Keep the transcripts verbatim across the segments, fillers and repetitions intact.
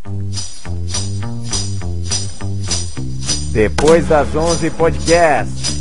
Depois das onze podcast.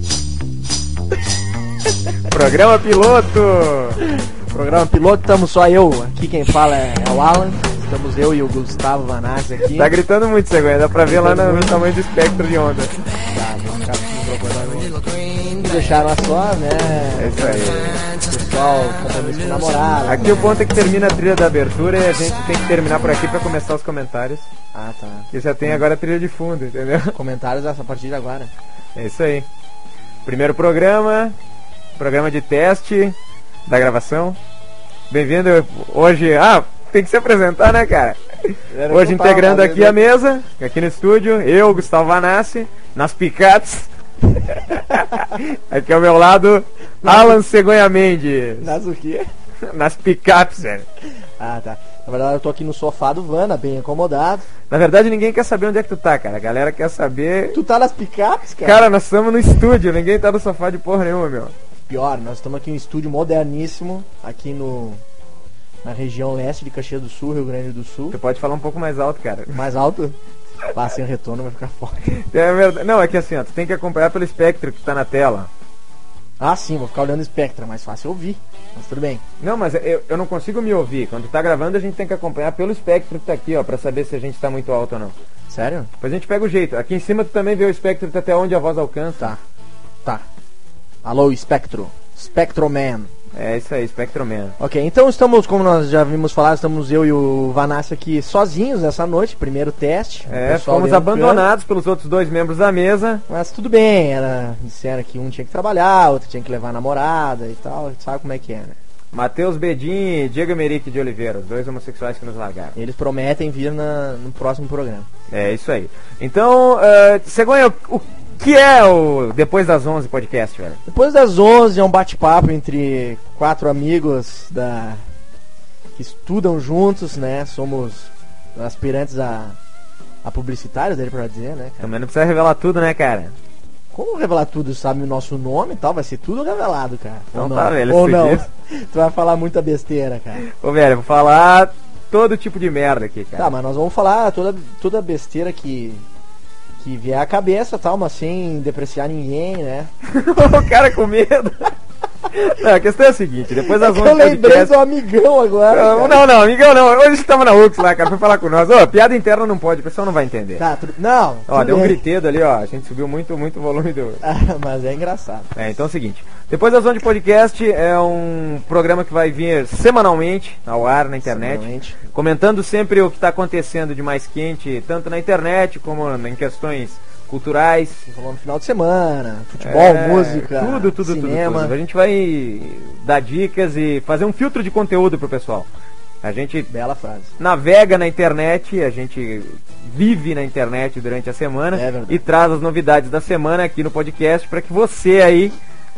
Programa piloto. Programa piloto, estamos só eu. Aqui quem fala é o Alan. Estamos eu e o Gustavo Vanassi aqui. Tá gritando muito, Cegonha. Dá pra ver lá no, no tamanho do espectro de onda. Tá, vamos ficar com o microfone. Deixaram a só, né? É isso aí. Pessoal, compromisso com namorado. Aqui o ponto é que termina a trilha da abertura e a gente tem que terminar por aqui pra começar os comentários. Ah, tá. Que já tem agora a trilha de fundo, entendeu? Comentários essa partir de agora. É isso aí. Primeiro programa, programa de teste da gravação. Bem-vindo hoje. Ah, tem que se apresentar, né, cara? Hoje integrando aqui a mesa, aqui no estúdio, eu, Gustavo Vanassi, nas picates. Aqui ao meu lado, Alan Cegonha Mendes. Nas o quê? Nas picapes, velho. Ah, tá. Na verdade eu tô aqui no sofá do Vana, bem acomodado. Na verdade ninguém quer saber onde é que tu tá, cara. A galera quer saber... Tu tá nas picapes, cara? Cara, nós estamos no estúdio, ninguém tá no sofá de porra nenhuma, meu. Pior, nós estamos aqui em um estúdio moderníssimo, aqui no... na região leste de Caxias do Sul, Rio Grande do Sul. Tu pode falar um pouco mais alto, cara. Mais alto? Ah, sem retorno vai ficar forte. É verdade. Não, é que assim, ó, tu tem que acompanhar pelo espectro que tá na tela. Ah, sim, vou ficar olhando o espectro, é mais fácil ouvir. Mas tudo bem. Não, mas eu, eu não consigo me ouvir. Quando tu tá gravando, a gente tem que acompanhar pelo espectro que tá aqui, ó, pra saber se a gente tá muito alto ou não. Sério? Depois a gente pega o jeito. Aqui em cima tu também vê o espectro até onde a voz alcança. Tá. Tá. Alô, espectro. Spectroman. É isso aí, Spectroman. Ok, então estamos, como nós já vimos falar, estamos eu e o Vanassi aqui sozinhos essa noite, primeiro teste. É, fomos abandonados pelos outros dois membros da mesa. Mas tudo bem, era, disseram que um tinha que trabalhar, outro tinha que levar a namorada e tal, sabe como é que é, né? Matheus Bedin e Diego Emerick de Oliveira, os dois homossexuais que nos largaram. Eles prometem vir na, no próximo programa. É, isso aí. Então, uh, Cegonha, o que é o Depois das onze podcast, velho? Depois das onze é um bate-papo entre quatro amigos da que estudam juntos, né? Somos aspirantes a, a publicitários, dele pra dizer, né, cara? Também não precisa revelar tudo, né, cara? Como revelar tudo? Sabe o nosso nome e tal? Vai ser tudo revelado, cara. Então Ou não? tá, velho. Ou não? Tu vai falar muita besteira, cara. Ô, velho, eu vou falar todo tipo de merda aqui, cara. Tá, mas nós vamos falar toda, toda besteira que... que vier à cabeça, tal, mas sem depreciar ninguém, né? O cara com medo. Não, a questão é a seguinte, depois das é onze eu lembrei podcast... do amigão agora. Não, não, não, amigão não. Hoje estamos na U X lá, cara, foi falar com nós. Ô, piada interna não pode, o pessoal não vai entender. Tá, tu... não. Ó, deu um gritedo ali, ó. A gente subiu muito, muito o volume do... Ah, mas é engraçado. É, então é o seguinte. Depois das onze podcast é um programa que vai vir semanalmente ao ar na internet. Comentando sempre o que está acontecendo de mais quente, tanto na internet como em questões culturais. Falando no final de semana, futebol, é, música, tudo, tudo, cinema. Tudo, tudo. A gente vai dar dicas e fazer um filtro de conteúdo pro pessoal. A gente Bela frase. navega na internet, a gente vive na internet durante a semana é e traz as novidades da semana aqui no podcast para que você aí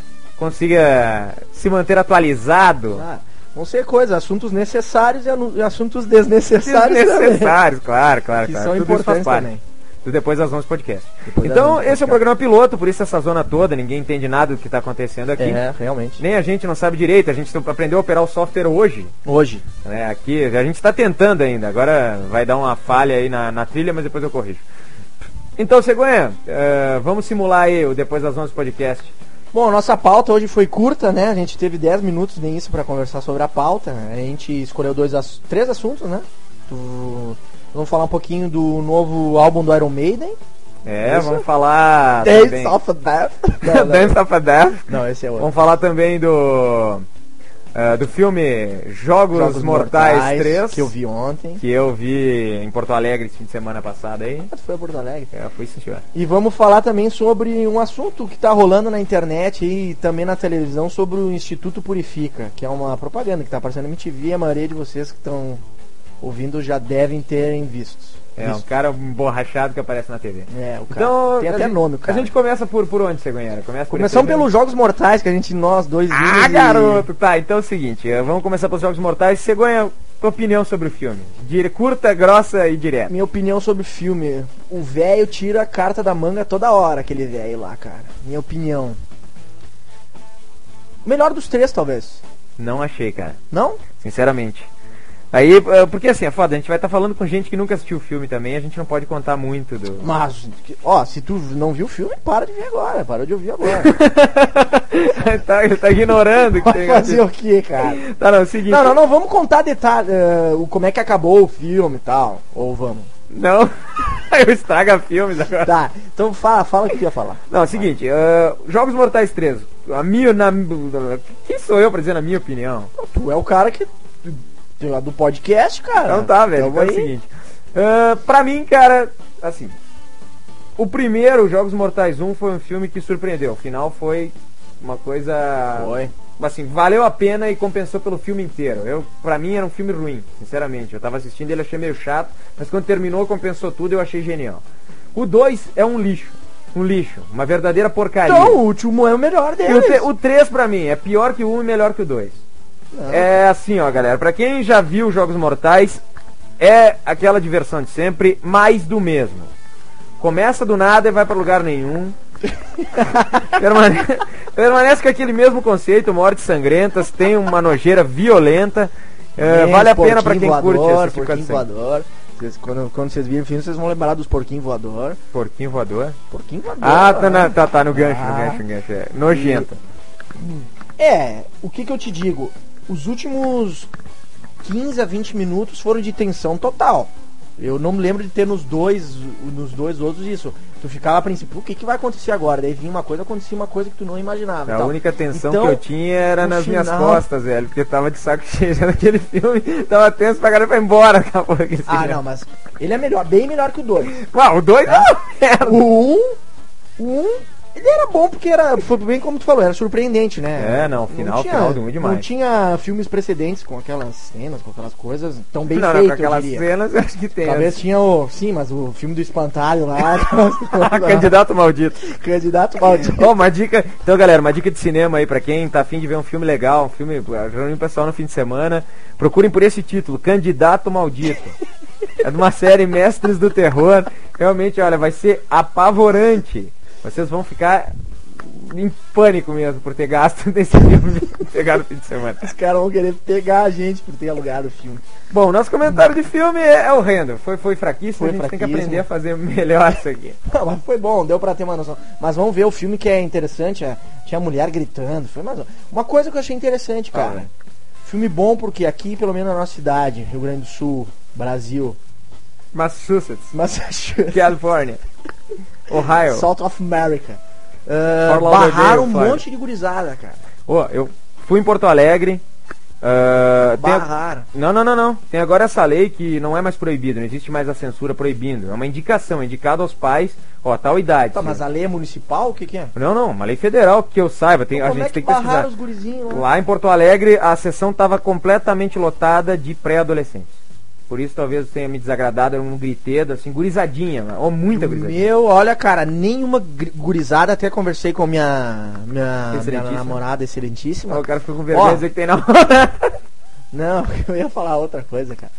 consiga se manter atualizado. Ah, vão ser coisas, assuntos necessários e assuntos desnecessários. Desnecessários, claro, claro, que claro. são Tudo importantes isso faz também. Do Depois das onze podcast. Depois então, onze esse é o programa piloto, por isso essa zona toda, ninguém entende nada do que está acontecendo aqui. É, realmente. Nem a gente não sabe direito, a gente aprendeu a operar o software hoje. Hoje. É, aqui, a gente está tentando ainda, agora vai dar uma falha aí na, na trilha, mas depois eu corrijo. Então, Cegonha, uh, vamos simular aí o Depois das onze podcast. Bom, nossa pauta hoje foi curta, né? A gente teve dez minutos nem isso para conversar sobre a pauta. A gente escolheu dois, ass- três assuntos, né? Tu... Vamos falar um pouquinho do novo álbum do Iron Maiden. É, Isso? vamos falar Dance também... of Death. Não, não. Dance of Death. Não, esse é outro. Vamos falar também do... Uh, do filme Jogos, Jogos Mortais, Mortais três. que eu vi ontem. Que eu vi em Porto Alegre esse fim de semana passado aí. Ah, tu foi a Porto Alegre? É, fui sim, senhor. E vamos falar também sobre um assunto que está rolando na internet e também na televisão sobre o Instituto Purifica, que é uma propaganda que está aparecendo na M T V e a maioria de vocês que estão ouvindo já devem terem visto. É, um cara borrachado que aparece na T V. É, o cara. Então, Tem a até gente, nome, cara. A gente começa por, por onde, Cegonheira? Começa por Começamos esse pelos Jogos Mortais, que a gente, nós dois vimos. Ah, e- garoto! Tá, então é o seguinte, eh, vamos começar pelos Jogos Mortais. Cegonha, tua opinião sobre o filme? Dire- curta, grossa e direta. Minha opinião sobre o filme. O velho tira a carta da manga toda hora, aquele velho lá, cara. Minha opinião. Melhor dos três, talvez. Não achei, cara. Não? Sinceramente. Aí, eh, porque assim, é foda, a gente vai estar falando com gente que nunca assistiu o filme também, a gente não pode contar muito do... Mas, ó, se tu não viu o filme, para de ver agora, para de ouvir agora. tá, ele tá ignorando que Vai tem... fazer o quê, cara? Tá, não, é o seguinte... Não, não, não, vamos contar detalhes, uh, como é que acabou o filme e tal, ou vamos? Não, eu estraga filmes agora. Tá, então fala, fala o que tu ia falar. Não, é o seguinte, uh, Jogos Mortais três, a minha, na, quem sou eu pra dizer na minha opinião? Tu é o cara que... do podcast, cara. Então tá, velho, então é o seguinte, uh, pra mim, cara, assim, o primeiro, Jogos Mortais um, foi um filme que surpreendeu, o final foi uma coisa... Foi. Assim, valeu a pena e compensou pelo filme inteiro. Eu, pra mim era um filme ruim, sinceramente. Eu tava assistindo ele, achei meio chato, mas quando terminou, compensou tudo, eu achei genial. O dois é um lixo. Um lixo, uma verdadeira porcaria. Então, o último é o melhor E deles. o, o três pra mim é pior que o um e melhor que o dois. É assim, ó, galera, pra quem já viu Jogos Mortais, é aquela diversão de sempre, mais do mesmo. Começa do nada e vai pra lugar nenhum. Permane... Permanece com aquele mesmo conceito, mortes sangrentas, tem uma nojeira violenta. É, vale a pena pra quem voador, curte esse tipo porquinho de voador. Vocês, quando, quando vocês virem o filme, vocês vão lembrar dos porquinhos voador. Porquinho voador? Porquinho voador. Ah, tá, na, tá, tá no gancho, Ah. no gancho, no gancho. É. Nojenta. É, o que que eu te digo? Os últimos quinze a vinte minutos foram de tensão total. Eu não me lembro de ter nos dois, nos dois outros isso. Tu ficava a princípio, o que que vai acontecer agora? Daí vinha uma coisa, acontecia uma coisa que tu não imaginava. A tal. única tensão Então, que eu tinha era no nas minhas final- costas, velho, porque eu tava de saco cheio já naquele filme, tava tenso pra caramba pra ir embora. Acabou aquele Ah, filme. não, mas ele é melhor, bem melhor que o dois. Ah, o dois Tá? não, O um, o um, ele era bom porque era, foi bem como tu falou, era surpreendente, né? É, não, o final- tinha, final do um é demais. Não tinha filmes precedentes com aquelas cenas, com aquelas coisas tão bem não, não, feitas, com eu aquelas diria. cenas eu acho que tem. Talvez tinha o, sim, mas o filme do espantalho lá, Candidato maldito. candidato maldito. Ó, uma dica, então galera, uma dica de cinema aí pra quem tá afim de ver um filme legal, um filme, reunir o pessoal no fim de semana, procurem por esse título, Candidato Maldito. É de uma série Mestres do Terror. Realmente, olha, vai ser apavorante. Vocês vão ficar em pânico mesmo por ter gasto nesse filme, pegar no fim de semana. Os caras vão querer pegar a gente por ter alugado o filme. Bom, nosso comentário de filme é, é horrendo. Foi, foi fraquíssimo, Foi a gente tem que fraquíssimo. aprender a fazer melhor isso aqui. Não, mas foi bom, deu pra ter uma noção. Mas vamos ver o filme que é interessante, é, tinha mulher gritando, foi mais uma coisa que eu achei interessante, cara. Ah, Filme bom porque aqui, pelo menos na nossa cidade, Rio Grande do Sul, Brasil, Massachusetts, Massachusetts, California, Ohio. South of America, uh, Fort Lauderdale, barraram um Florida. monte de gurizada, cara. Ó, eu fui em Porto Alegre. ah, tem- Barraram. Não, não, não, não. Tem agora essa lei que não é mais proibido, não existe mais a censura proibindo. É uma indicação, é indicado aos pais, ó, tal idade. Tá, sim. mas a lei é municipal? O que que é? Não, não, uma lei federal que eu saiba, tem, a Como gente é que tem que pesquisar. barraram os gurizinhos lá? Lá em Porto Alegre, a sessão estava completamente lotada de pré-adolescentes. Por isso talvez tenha me desagradado, era um gritedo, assim, gurizadinha, ou muita gurizadinha. Meu, olha, cara, nenhuma gri- gurizada, até conversei com a minha, minha, minha Excelentíssima. namorada excelentíssima. Ó, o cara ficou com vergonha Ó. de dizer que tem namorada. Não, eu ia falar outra coisa, cara.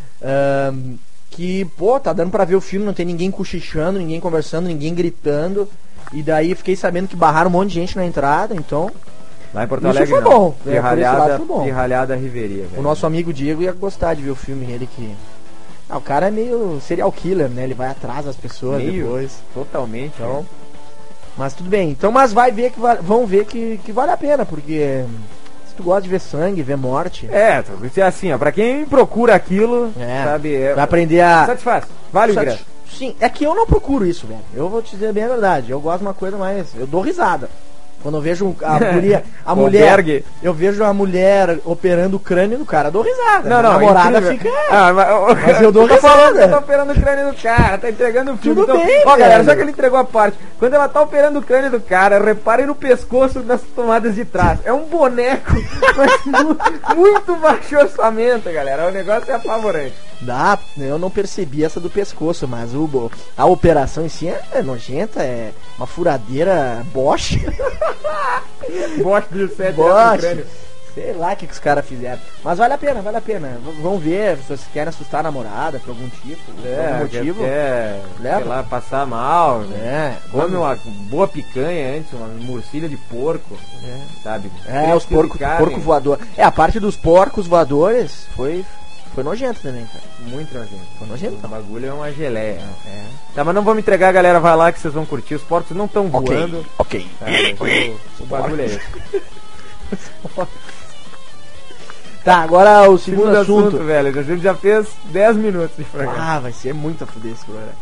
Ahn, que, pô, tá dando pra ver o filme, não tem ninguém cochichando, ninguém conversando, ninguém gritando. E daí fiquei sabendo que barraram um monte de gente na entrada, então Lá em Porto Isso Alegre foi não. bom, é, por esse lado Pirralhada, foi bom. pirralhada Riveria, velho. o nosso amigo Diego ia gostar de ver o filme, ele que... Ah, o cara é meio serial killer, né? Ele vai atrás das pessoas Meio, depois. totalmente, Então, né? mas tudo bem. Então, mas vai ver que va- vão ver que, que vale a pena, porque se tu gosta de ver sangue, ver morte, É, é assim, ó, pra quem procura aquilo, É. sabe, é, vai aprender a... satisfaz, vale o Sati- ingresso. Sim, é que eu não procuro isso, velho. Eu vou te dizer bem a verdade. Eu gosto de uma coisa mais. Eu dou risada. Quando eu vejo a, guria, a mulher. Albergue. Eu vejo a mulher operando o crânio do cara, eu dou risada. Não, Minha não, namorada incrível. fica. Ah, mas, Mas eu dou tá falando risada. que tá operando o crânio do cara, tá entregando o filme. Tudo então, bem, ó, galera, velho. já que ele entregou a parte, quando ela tá operando o crânio do cara, reparem no pescoço nas tomadas de trás. É um boneco, mas mu- muito baixo orçamento, galera. O negócio é apavorante. Dá, eu não percebi essa do pescoço, mas o, a operação em si é, é nojenta, é uma furadeira Bosch. Bosch de sete Bosch. crânio. Sei lá o que, que os caras fizeram. Mas vale a pena, vale a pena. V- vão ver se vocês querem assustar a namorada por algum tipo, por algum É, motivo. quer, Leva. sei lá, passar mal. É, Come uma boa picanha antes, uma murcilha de porco, sabe? É, os Três porcos, de carne. porco voador. É, a parte dos porcos voadores foi Foi nojento também, cara. Muito nojento. Foi nojento. O bagulho é uma geleia. É. Tá, mas não vamos entregar, galera. Vai lá que vocês vão curtir. Os porcos não estão Ok, voando. ok. Tá, mas o, o bagulho é esse. Tá, agora o segundo, Segundo assunto, assunto. velho. A gente já fez dez minutos de programa. Ah, vai ser muito a fuder esse programa.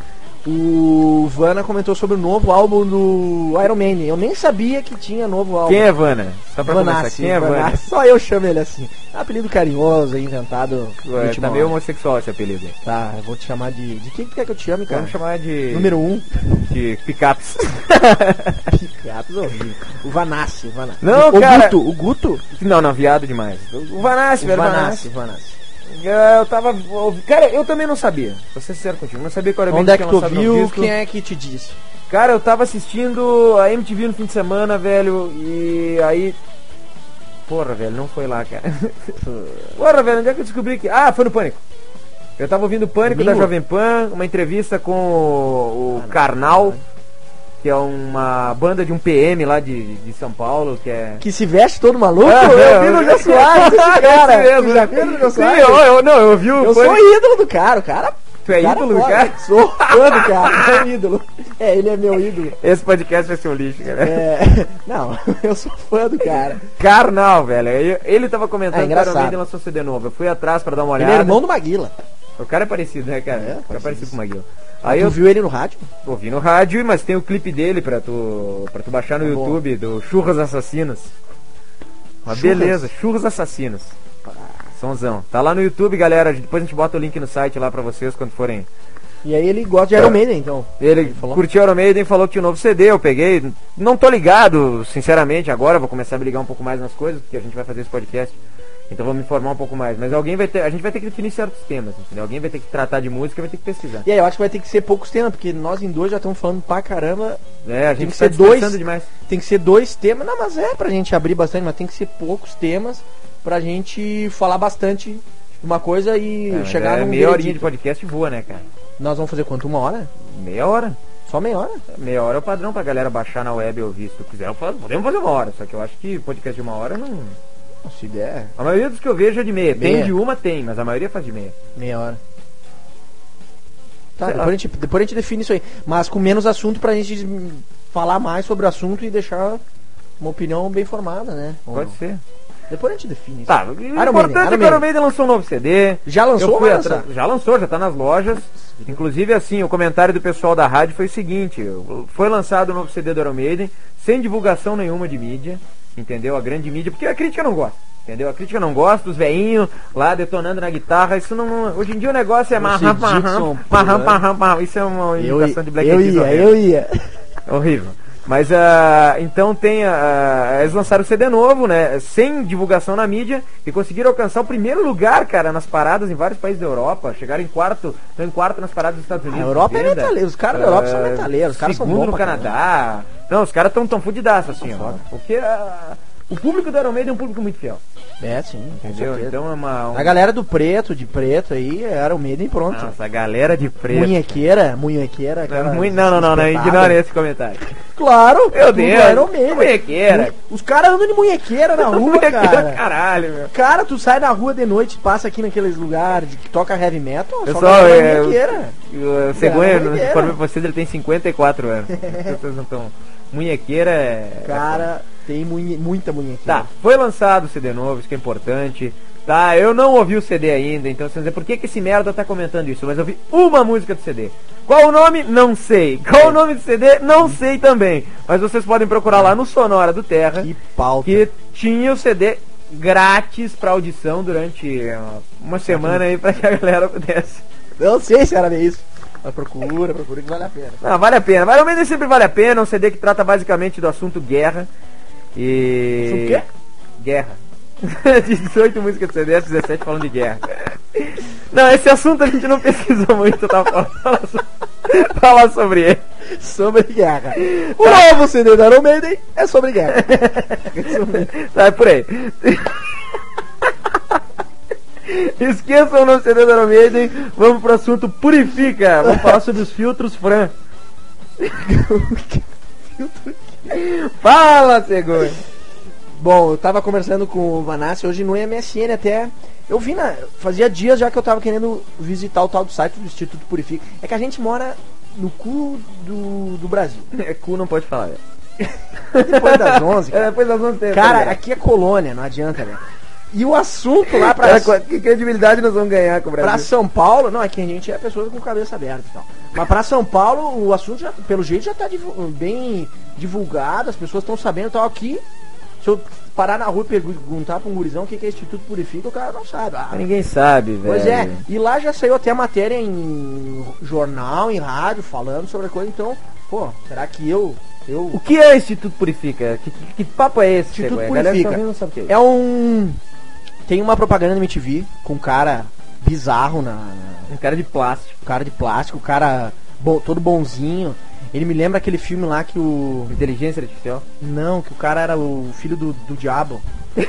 O Vana comentou sobre o novo álbum do Iron Maiden. Eu nem sabia que tinha novo álbum. Quem é Vana? Só pra começar, Vanassi, quem é Vana? Vanassi. Só eu chamo ele assim. Apelido carinhoso, inventado. Ué, última tá meio hora. homossexual esse apelido aí. Tá, eu vou te chamar de... De que que tu quer que eu te chame, cara? Vamos chamar de... Número um. De picapes. Picapes horrível. O Vanassi, o Vanassi. Não, o cara. Guto, o Guto. Não, não, viado demais. O Vanassi, O velho, Vanassi, Vanassi. o Vanassi. Eu tava... Cara, eu também não sabia. Vou ser sincero contigo. Não sabia que era Onde é que tu viu? Quem é que te disse? Cara, eu tava assistindo a M T V no fim de semana, velho, e aí... Porra, velho, não foi lá, cara. Porra, velho, onde é que eu descobri que... Ah, foi no Pânico. Eu tava ouvindo o Pânico Domingo? da Jovem Pan, uma entrevista com o, o Karnal, que é uma banda de um P M lá de, de São Paulo, que é... Que se veste todo maluco? Ah, eu vi é, no é. Jô Soares, esse cara. Esse mesmo. Tu já viu no Jô Sim, Soares? eu, eu, não, eu vi o Eu Pânico. sou ídolo do cara, o cara... Tu é cara ídolo do foda. cara? Sou fã do cara, sou ídolo. É, ele é meu ídolo. Esse podcast vai ser um lixo, cara. É, não, eu sou fã do cara. Karnal, velho. Ele, ele tava comentando É que o Iron engraçado. Maiden lançou C D novo. Eu fui atrás pra dar uma Ele olhada. é irmão do Maguila. O cara é parecido, né, cara? É, o cara é parecido. parecido com o Maguila. Aí Aí tu eu viu ele no rádio? ouvi no rádio, mas tem o clipe dele pra tu, pra tu baixar no Tá bom. YouTube, do Churras Assassinos. Uma Churras? beleza, Churras Assassinos. Sonzão. Tá lá no YouTube, galera. Depois a gente bota o link no site lá pra vocês quando forem. E aí ele gosta de Iron Maiden, então. Ele falou? curtiu Iron Maiden e falou que tinha um novo C D, eu peguei. Não tô ligado, sinceramente, agora vou começar a me ligar um pouco mais nas coisas, porque a gente vai fazer esse podcast. Então vou me informar um pouco mais. Mas alguém vai ter. A gente vai ter que definir certos temas, entendeu? Alguém vai ter que tratar de música e vai ter que pesquisar. E aí, eu acho que vai ter que ser poucos temas, porque nós em dois já estamos falando pra caramba. É, a Tem gente que tá ser dois. dispersando demais. Tem que ser dois temas. Não, mas é pra gente abrir bastante, mas tem que ser poucos temas pra gente falar bastante de uma coisa e É, mas chegar é num meia horinha de veredito. podcast voa, né, cara? Nós vamos fazer quanto? Uma hora? Meia hora. Só meia hora? Meia hora é o padrão pra galera baixar na web e ouvir. Se tu quiser, eu falo, podemos fazer uma hora. Só que eu acho que podcast de uma hora não. Se der, A maioria dos que eu vejo é de meia. Tem Meia. de uma, tem, mas a maioria faz de meia. meia hora. Tá, Sei depois lá. a, gente, depois a gente define isso aí. Mas com menos assunto pra gente hum, falar mais sobre o assunto e deixar uma opinião bem formada, né? Ou Pode não? ser. Depois a gente define isso. Tá, o Maiden, importante é que o Iron Iron Maiden lançou um novo C D. Já lançou Eu ou fui vai atra- lançar? Já lançou, já tá nas lojas. Inclusive, assim, o comentário do pessoal da rádio foi o seguinte: foi lançado o novo C D do Iron Maiden, sem divulgação nenhuma de mídia, entendeu? A grande mídia, porque a crítica não gosta, entendeu? A crítica não gosta, os veinhos lá detonando na guitarra, isso não. não- Hoje em dia o negócio é marram, Dixon, marram, pulando. marram, marram, marram. Isso é uma Eu, imitação de Black eu Eyed Peas ia, horrível. eu ia. Horrível. Mas ah, então tem a. Eles lançaram o C D novo, né? Sem divulgação na mídia e conseguiram alcançar o primeiro lugar, cara, nas paradas em vários países da Europa. Chegaram em quarto, estão em quarto nas paradas dos Estados Unidos. A Europa é venda. metaleiro, os caras da Europa são Ah, metaleiros, os caras são segundo bons no pra Canadá. Não, os caras estão tão fudidaço assim, ó. foda. Porque ah, o público do Iron Maiden é um público muito fiel. É, sim, com Entendeu? certeza. Então é uma. um- A galera do preto, de preto aí, era o Maiden pronto. Nossa, a galera de preto. Munhequeira, munhequeira. Não, aquela mui- não, não, não, não, espetada. ignora esse comentário. Claro, Meu tudo Deus, Iron Maiden. munhequeira. Os caras andam de munhequeira na rua, Munhequeira, cara. caralho, meu. Cara, tu sai na rua de noite, passa aqui naqueles lugares que toca heavy metal, só Pessoal, galera é, munhequeira. o Cegonha, Não, munhequeira. conforme vocês, ele tem cinquenta e quatro anos. Vocês não estão. Munhequeira é. Cara, tem munhe- muita munhequeira. Tá, foi lançado o C D novo, isso que é importante. Tá, eu não ouvi o C D ainda, então vocês dizem, por que, que esse merda tá comentando isso? Mas eu ouvi uma música do C D. Qual o nome? Não sei. Qual o nome do C D? Não sei também. Mas vocês podem procurar lá no Sonora do Terra, Que pauta. que tinha o C D grátis pra audição durante ó, uma semana aí pra que a galera pudesse. Eu sei se era bem isso. Mas procura, procura que vale a pena. Não, vale a pena. Vale, ao menos sempre vale a pena. É um C D que trata basicamente do assunto guerra. E. Assunto quê? Guerra. dezoito músicas do C D, dezessete falando de guerra. Não, esse assunto a gente não pesquisou muito, tá? Falar sobre, falar sobre ele. Sobre guerra. O novo C D da Iron Maiden é sobre guerra. Tá, é por aí. Esqueçam o novo C D da Iron Maiden. Vamos pro assunto Purifica. Vamos falar sobre os filtros Fran. Fala, Cegonha. Bom, eu tava conversando com o Vanassi hoje no M S N até. Eu vi na. Fazia dias já que eu tava querendo visitar o tal do site do Instituto Purifica. É que a gente mora no cu do, do Brasil. É cu, não pode falar. Depois das onze. É, depois das onze tem. Cara, tá aqui é colônia, não adianta, velho. E o assunto lá pra. Cara, que credibilidade nós vamos ganhar com o Brasil? Pra São Paulo, não, é que a gente é pessoas com cabeça aberta e tal. Mas pra São Paulo, o assunto, já, pelo jeito, já tá divu- bem divulgado, as pessoas estão sabendo e tal. Aqui, se eu parar na rua e perguntar pra um gurizão o que, que é Instituto Purifica, o cara não sabe. Ah, ninguém sabe, velho. Pois é, e lá já saiu até matéria em jornal, em rádio, falando sobre a coisa, então, pô, será que eu. eu... O que é Instituto Purifica? Que, que, que papo é esse? Instituto Purifica. Purifica. Tá vendo, não sabe o que é. É um. Tem uma propaganda no M T V com um cara bizarro na. na... Um cara de plástico. Um cara de plástico, um cara bo... todo bonzinho. Ele me lembra aquele filme lá que o. Inteligência Artificial? Não, que o cara era o filho do, do diabo.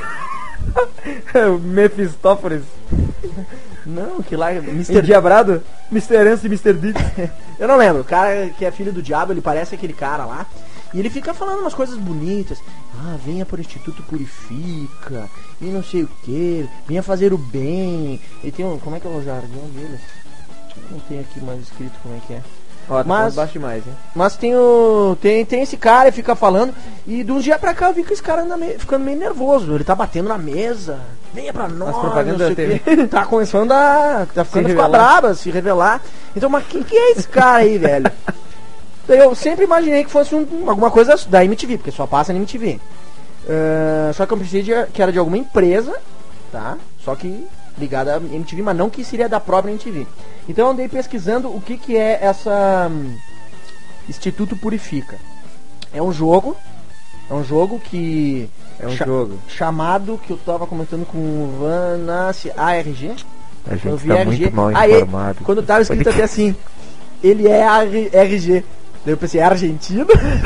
O Mephistófeles. Não, que lá. mister Endiabrado? mister Ance e mister Deeds. Eu não lembro. O cara que é filho do diabo, ele parece aquele cara lá. E ele fica falando umas coisas bonitas. Ah, venha para o Instituto Purifica. E não sei o que. Venha fazer o bem. Ele tem um. Como é que é o jargão dele? Não tem aqui mais escrito como é que é. Ó, tá mas baixo demais, hein? Mas tem o. Tem, tem esse cara e fica falando. E de um dia pra cá eu vi que esse cara anda meio, ficando meio nervoso. Ele tá batendo na mesa. Venha pra nós. As propagandas não sei da o T V. quê. Tá começando a. Tá ficando Se a ficar revelar. braba, se revelar. Então, mas quem que é esse cara aí, velho? Eu sempre imaginei que fosse um, alguma coisa da M T V, porque só passa na M T V. Uh, só que eu pensei de, que era de alguma empresa, tá? Só que ligada à M T V, mas não que seria da própria M T V. Então eu andei pesquisando o que, que é essa um, Instituto Purifica. É um jogo, é um jogo que... É um cha- jogo. chamado, que eu tava comentando com o Vanassi, A R G. A gente Eu vi tá R G. muito mal Ah, e- informado. Quando tava escrito até assim, ele é R G. Daí eu pensei, é argentino?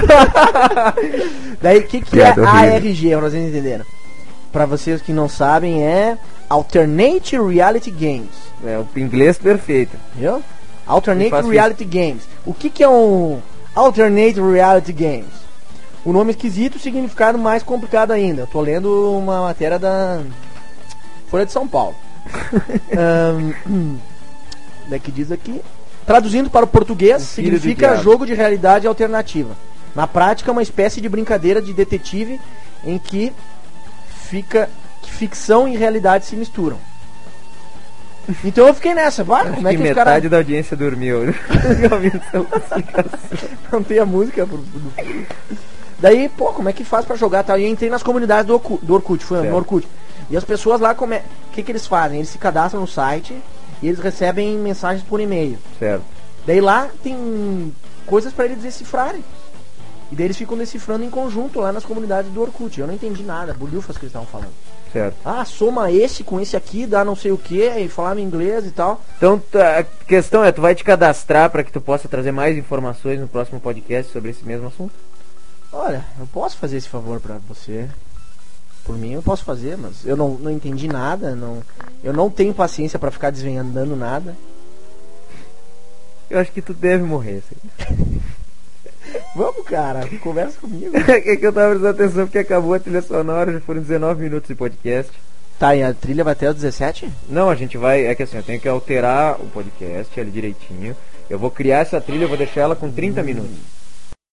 Daí, o que, que é Piada A horrível. R G, pra vocês entenderam? Pra vocês que não sabem, é Alternate Reality Games. É o inglês perfeito. Viu? Alternate Eu faço Reality Games. O que, que é um Alternate Reality Games? O nome esquisito, o significado mais complicado ainda. Eu tô lendo uma matéria da Folha de São Paulo. um, daqui diz aqui. Traduzindo para o português, O filho do significa diabo. jogo de realidade alternativa. Na prática, é uma espécie de brincadeira de detetive em que fica que ficção e realidade se misturam. Então eu fiquei nessa, vai, Acho como é que que, os metade caras da audiência dormiu. Ouvindo essa explicação. não tem a música pro, do... Daí, pô, como é que faz pra jogar tal? E eu entrei nas comunidades do Orkut, do Orkut foi Certo. no Orkut. E as pessoas lá, como é, o que que eles fazem? Eles se cadastram no site e eles recebem mensagens por e-mail. Certo. Daí lá tem coisas pra eles decifrarem. E daí eles ficam decifrando em conjunto lá nas comunidades do Orkut. Eu não entendi nada, bolhufas que eles estavam falando. Certo. Ah, soma esse com esse aqui, dá não sei o que, e falava inglês e tal. Então tá, a questão é, tu vai te cadastrar para que tu possa trazer mais informações no próximo podcast sobre esse mesmo assunto? Olha, eu posso fazer esse favor pra você. Por mim eu posso fazer, mas eu não, não entendi nada, não, eu não tenho paciência pra ficar desvendando nada. Eu acho que tu deve morrer. Assim. Vamos, cara, conversa comigo. É que eu tava prestando atenção porque acabou a trilha sonora, já foram dezenove minutos de podcast. Tá, e a trilha vai até os dezessete? Não, a gente vai, é que assim, eu tenho que alterar o podcast ali direitinho. Eu vou criar essa trilha, eu vou deixar ela com trinta minutos.